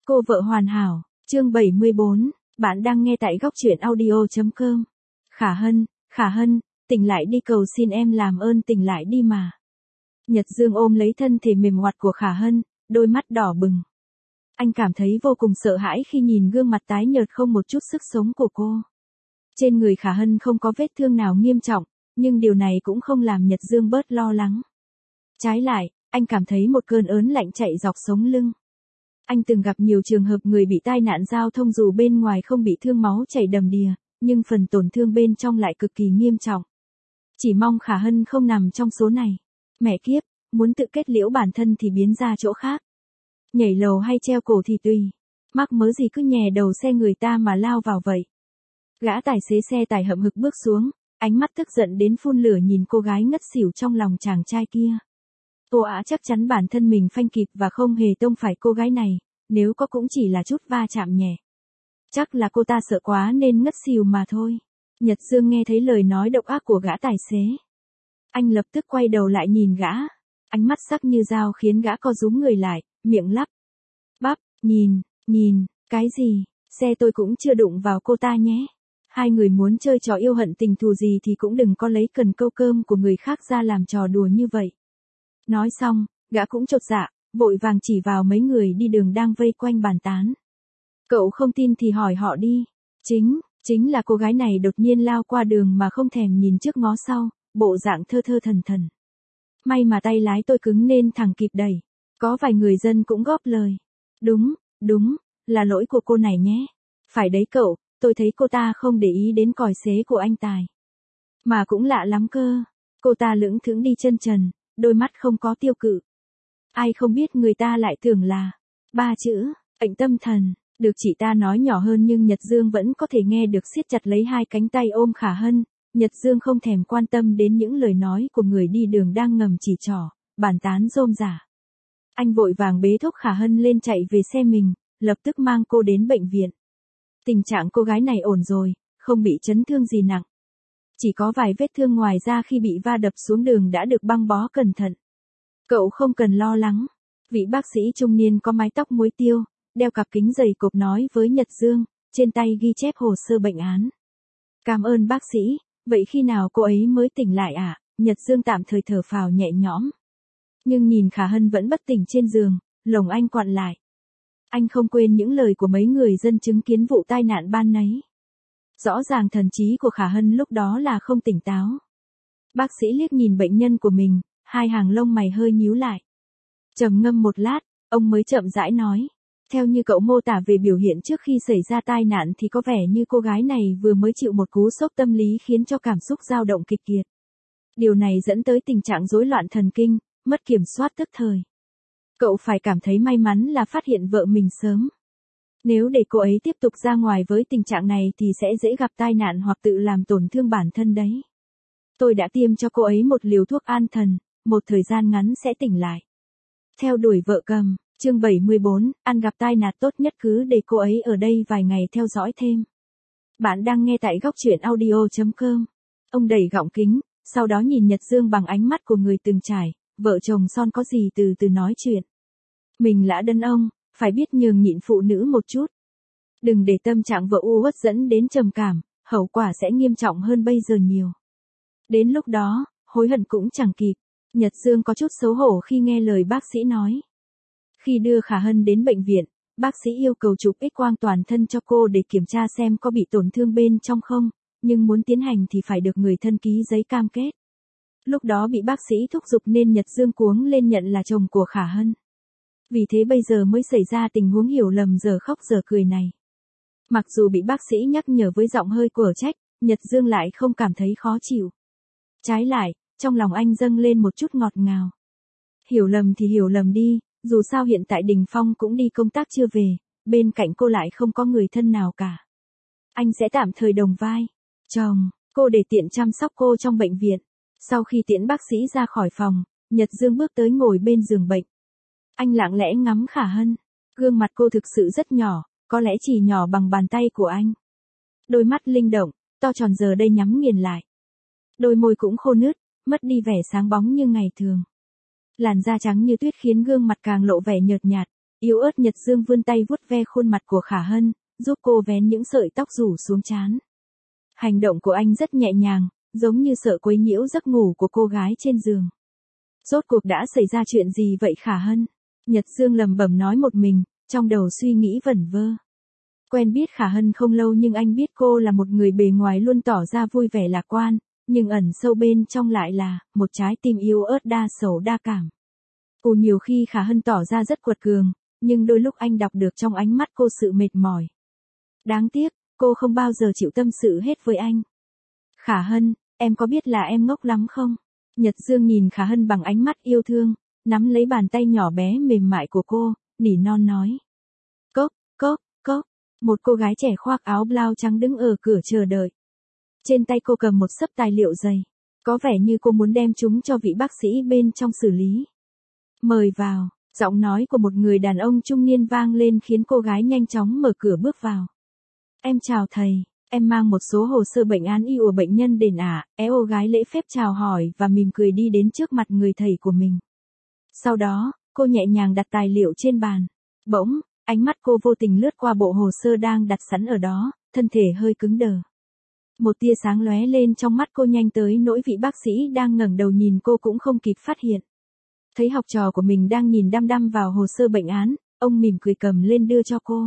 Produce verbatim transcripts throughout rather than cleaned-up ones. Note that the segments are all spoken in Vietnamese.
Cô vợ hoàn hảo, chương bảy mươi bốn, bạn đang nghe tại góc truyện audio chấm com. Khả Hân, Khả Hân, tỉnh lại đi, cầu xin em làm ơn tỉnh lại đi mà. Nhật Dương ôm lấy thân thể mềm ngoặt của Khả Hân, đôi mắt đỏ bừng. Anh cảm thấy vô cùng sợ hãi khi nhìn gương mặt tái nhợt không một chút sức sống của cô. Trên người Khả Hân không có vết thương nào nghiêm trọng, nhưng điều này cũng không làm Nhật Dương bớt lo lắng. Trái lại, anh cảm thấy một cơn ớn lạnh chạy dọc sống lưng. Anh từng gặp nhiều trường hợp người bị tai nạn giao thông dù bên ngoài không bị thương máu chảy đầm đìa, nhưng phần tổn thương bên trong lại cực kỳ nghiêm trọng. Chỉ mong Khả Hân không nằm trong số này. Mẹ kiếp, muốn tự kết liễu bản thân thì biến ra chỗ khác. Nhảy lầu hay treo cổ thì tùy. Mắc mớ gì cứ nhè đầu xe người ta mà lao vào vậy. Gã tài xế xe tải hậm hực bước xuống, ánh mắt tức giận đến phun lửa nhìn cô gái ngất xỉu trong lòng chàng trai kia. Cô ả chắc chắn bản thân mình phanh kịp và không hề tông phải cô gái này, nếu có cũng chỉ là chút va chạm nhẹ. Chắc là cô ta sợ quá nên ngất xỉu mà thôi. Nhật Dương nghe thấy lời nói độc ác của gã tài xế. Anh lập tức quay đầu lại nhìn gã, ánh mắt sắc như dao khiến gã co rúm người lại, miệng lắp bắp, nhìn, nhìn, cái gì, xe tôi cũng chưa đụng vào cô ta nhé. Hai người muốn chơi trò yêu hận tình thù gì thì cũng đừng có lấy cần câu cơm của người khác ra làm trò đùa như vậy. Nói xong, gã cũng chột dạ, vội vàng chỉ vào mấy người đi đường đang vây quanh bàn tán. Cậu không tin thì hỏi họ đi. Chính, chính là cô gái này đột nhiên lao qua đường mà không thèm nhìn trước ngó sau, bộ dạng thơ thơ thần thần. May mà tay lái tôi cứng nên thằng kịp đẩy. Có vài người dân cũng góp lời. Đúng, đúng, là lỗi của cô này nhé. Phải đấy cậu, tôi thấy cô ta không để ý đến còi xế của anh Tài. Mà cũng lạ lắm cơ. Cô ta lững thững đi chân trần, đôi mắt không có tiêu cự. Ai không biết người ta lại tưởng là ba chữ, bệnh tâm thần. Được chị ta nói nhỏ hơn nhưng Nhật Dương vẫn có thể nghe được, siết chặt lấy hai cánh tay ôm Khả Hân. Nhật Dương không thèm quan tâm đến những lời nói của người đi đường đang ngầm chỉ trỏ, bàn tán rôm rả. Anh vội vàng bế thúc Khả Hân lên chạy về xe mình, lập tức mang cô đến bệnh viện. Tình trạng cô gái này ổn rồi, không bị chấn thương gì nặng. Chỉ có vài vết thương ngoài ra khi bị va đập xuống đường đã được băng bó cẩn thận. Cậu không cần lo lắng. Vị bác sĩ trung niên có mái tóc muối tiêu, đeo cặp kính dày cộp nói với Nhật Dương, trên tay ghi chép hồ sơ bệnh án. Cảm ơn bác sĩ, vậy khi nào cô ấy mới tỉnh lại ạ? À? Nhật Dương tạm thời thở phào nhẹ nhõm. Nhưng nhìn Khả Hân vẫn bất tỉnh trên giường, lồng anh quặn lại. Anh không quên những lời của mấy người dân chứng kiến vụ tai nạn ban nấy. Rõ ràng thần trí của Khả Hân lúc đó là không tỉnh táo. Bác sĩ liếc nhìn bệnh nhân của mình, hai hàng lông mày hơi nhíu lại. Trầm ngâm một lát, ông mới chậm rãi nói. Theo như cậu mô tả về biểu hiện trước khi xảy ra tai nạn thì có vẻ như cô gái này vừa mới chịu một cú sốc tâm lý khiến cho cảm xúc dao động kịch liệt. Điều này dẫn tới tình trạng rối loạn thần kinh, mất kiểm soát tức thời. Cậu phải cảm thấy may mắn là phát hiện vợ mình sớm. Nếu để cô ấy tiếp tục ra ngoài với tình trạng này thì sẽ dễ gặp tai nạn hoặc tự làm tổn thương bản thân đấy. Tôi đã tiêm cho cô ấy một liều thuốc an thần, một thời gian ngắn sẽ tỉnh lại. Theo đuổi vợ cầm, chương bảy mươi bốn, ăn gặp tai nạn tốt nhất cứ để cô ấy ở đây vài ngày theo dõi thêm. Bạn đang nghe tại góc truyện audio chấm com. Ông đẩy gọng kính, sau đó nhìn Nhật Dương bằng ánh mắt của người từng trải, vợ chồng son có gì từ từ nói chuyện. Mình là đàn ông, phải biết nhường nhịn phụ nữ một chút. Đừng để tâm trạng vợ u uất dẫn đến trầm cảm, hậu quả sẽ nghiêm trọng hơn bây giờ nhiều. Đến lúc đó, hối hận cũng chẳng kịp. Nhật Dương có chút xấu hổ khi nghe lời bác sĩ nói. Khi đưa Khả Hân đến bệnh viện, bác sĩ yêu cầu chụp X-quang toàn thân cho cô để kiểm tra xem có bị tổn thương bên trong không, nhưng muốn tiến hành thì phải được người thân ký giấy cam kết. Lúc đó bị bác sĩ thúc giục nên Nhật Dương cuống lên nhận là chồng của Khả Hân. Vì thế bây giờ mới xảy ra tình huống hiểu lầm giờ khóc giờ cười này. Mặc dù bị bác sĩ nhắc nhở với giọng hơi quở trách, Nhật Dương lại không cảm thấy khó chịu. Trái lại, trong lòng anh dâng lên một chút ngọt ngào. Hiểu lầm thì hiểu lầm đi, dù sao hiện tại Đình Phong cũng đi công tác chưa về, bên cạnh cô lại không có người thân nào cả. Anh sẽ tạm thời đồng vai chồng cô để tiện chăm sóc cô trong bệnh viện. Sau khi tiễn bác sĩ ra khỏi phòng, Nhật Dương bước tới ngồi bên giường bệnh. Anh lặng lẽ ngắm Khả Hân. Gương mặt cô thực sự rất nhỏ, có lẽ chỉ nhỏ bằng bàn tay của anh. Đôi mắt linh động, to tròn giờ đây nhắm nghiền lại. Đôi môi cũng khô nứt, mất đi vẻ sáng bóng như ngày thường. Làn da trắng như tuyết khiến gương mặt càng lộ vẻ nhợt nhạt, Yếu ớt Nhật Dương vươn tay vuốt ve khuôn mặt của Khả Hân, giúp cô vén những sợi tóc rủ xuống trán. Hành động của anh rất nhẹ nhàng, giống như sợ quấy nhiễu giấc ngủ của cô gái trên giường. Rốt cuộc đã xảy ra chuyện gì vậy Khả Hân? Nhật Dương lẩm bẩm nói một mình, trong đầu suy nghĩ vẩn vơ. Quen biết Khả Hân không lâu nhưng anh biết cô là một người bề ngoài luôn tỏ ra vui vẻ lạc quan, nhưng ẩn sâu bên trong lại là một trái tim yếu ớt đa sầu đa cảm. Cô nhiều khi Khả Hân tỏ ra rất quật cường, nhưng đôi lúc anh đọc được trong ánh mắt cô sự mệt mỏi. Đáng tiếc, cô không bao giờ chịu tâm sự hết với anh. Khả Hân, em có biết là em ngốc lắm không? Nhật Dương nhìn Khả Hân bằng ánh mắt yêu thương, nắm lấy bàn tay nhỏ bé mềm mại của cô, nỉ non nói. Cốc, cốc, cốc, một cô gái trẻ khoác áo blau trắng đứng ở cửa chờ đợi. Trên tay cô cầm một xấp tài liệu dày, có vẻ như cô muốn đem chúng cho vị bác sĩ bên trong xử lý. Mời vào, giọng nói của một người đàn ông trung niên vang lên khiến cô gái nhanh chóng mở cửa bước vào. Em chào thầy, em mang một số hồ sơ bệnh án y của bệnh nhân đến ạ, é ô gái lễ phép chào hỏi và mỉm cười đi đến trước mặt người thầy của mình. Sau đó, cô nhẹ nhàng đặt tài liệu trên bàn. Bỗng, ánh mắt cô vô tình lướt qua bộ hồ sơ đang đặt sẵn ở đó, thân thể hơi cứng đờ. Một tia sáng lóe lên trong mắt cô nhanh tới nỗi vị bác sĩ đang ngẩng đầu nhìn cô cũng không kịp phát hiện. Thấy học trò của mình đang nhìn đăm đăm vào hồ sơ bệnh án, ông mỉm cười cầm lên đưa cho cô.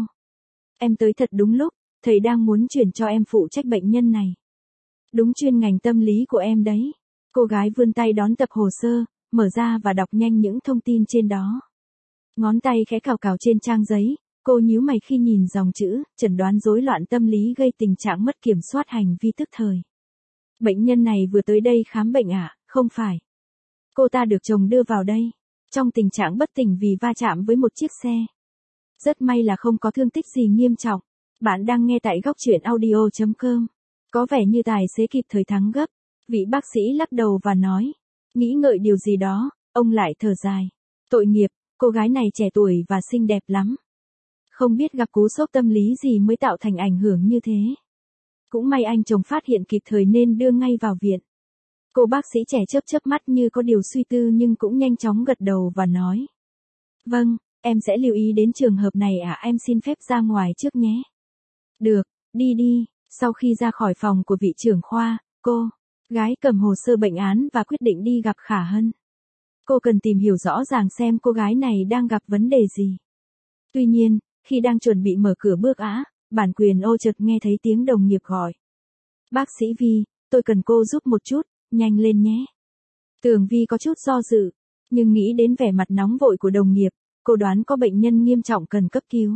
Em tới thật đúng lúc, thầy đang muốn chuyển cho em phụ trách bệnh nhân này. Đúng chuyên ngành tâm lý của em đấy. Cô gái vươn tay đón tập hồ sơ, mở ra và đọc nhanh những thông tin trên đó. Ngón tay khẽ cào cào trên trang giấy, cô nhíu mày khi nhìn dòng chữ, chẩn đoán rối loạn tâm lý gây tình trạng mất kiểm soát hành vi tức thời. Bệnh nhân này vừa tới đây khám bệnh ạ, à? Không phải. Cô ta được chồng đưa vào đây, trong tình trạng bất tỉnh vì va chạm với một chiếc xe. Rất may là không có thương tích gì nghiêm trọng. Bạn đang nghe tại góc truyện audio chấm com. Có vẻ như tài xế kịp thời thắng gấp. Vị bác sĩ lắc đầu và nói. Nghĩ ngợi điều gì đó, ông lại thở dài. Tội nghiệp, cô gái này trẻ tuổi và xinh đẹp lắm. Không biết gặp cú sốc tâm lý gì mới tạo thành ảnh hưởng như thế. Cũng may anh chồng phát hiện kịp thời nên đưa ngay vào viện. Cô bác sĩ trẻ chớp chớp mắt như có điều suy tư nhưng cũng nhanh chóng gật đầu và nói. Vâng, em sẽ lưu ý đến trường hợp này ạ, à, em xin phép ra ngoài trước nhé. Được, đi đi. Sau khi ra khỏi phòng của vị trưởng khoa, cô gái cầm hồ sơ bệnh án và quyết định đi gặp Khả Hân. Cô cần tìm hiểu rõ ràng xem cô gái này đang gặp vấn đề gì. Tuy nhiên, khi đang chuẩn bị mở cửa bước á, bản quyền ô chợt nghe thấy tiếng đồng nghiệp gọi. Bác sĩ Vi, tôi cần cô giúp một chút, nhanh lên nhé. Tường Vi có chút do dự, nhưng nghĩ đến vẻ mặt nóng vội của đồng nghiệp, cô đoán có bệnh nhân nghiêm trọng cần cấp cứu.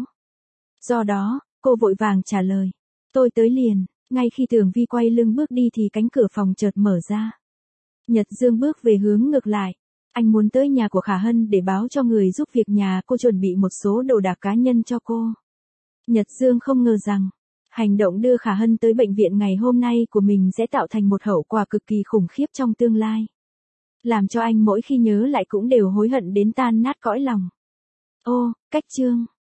Do đó, cô vội vàng trả lời. Tôi tới liền. Ngay khi Tường Vi quay lưng bước đi thì cánh cửa phòng chợt mở ra. Nhật Dương bước về hướng ngược lại. Anh muốn tới nhà của Khả Hân để báo cho người giúp việc nhà cô chuẩn bị một số đồ đạc cá nhân cho cô. Nhật Dương không ngờ rằng, hành động đưa Khả Hân tới bệnh viện ngày hôm nay của mình sẽ tạo thành một hậu quả cực kỳ khủng khiếp trong tương lai. Làm cho anh mỗi khi nhớ lại cũng đều hối hận đến tan nát cõi lòng. Ô, cách chương.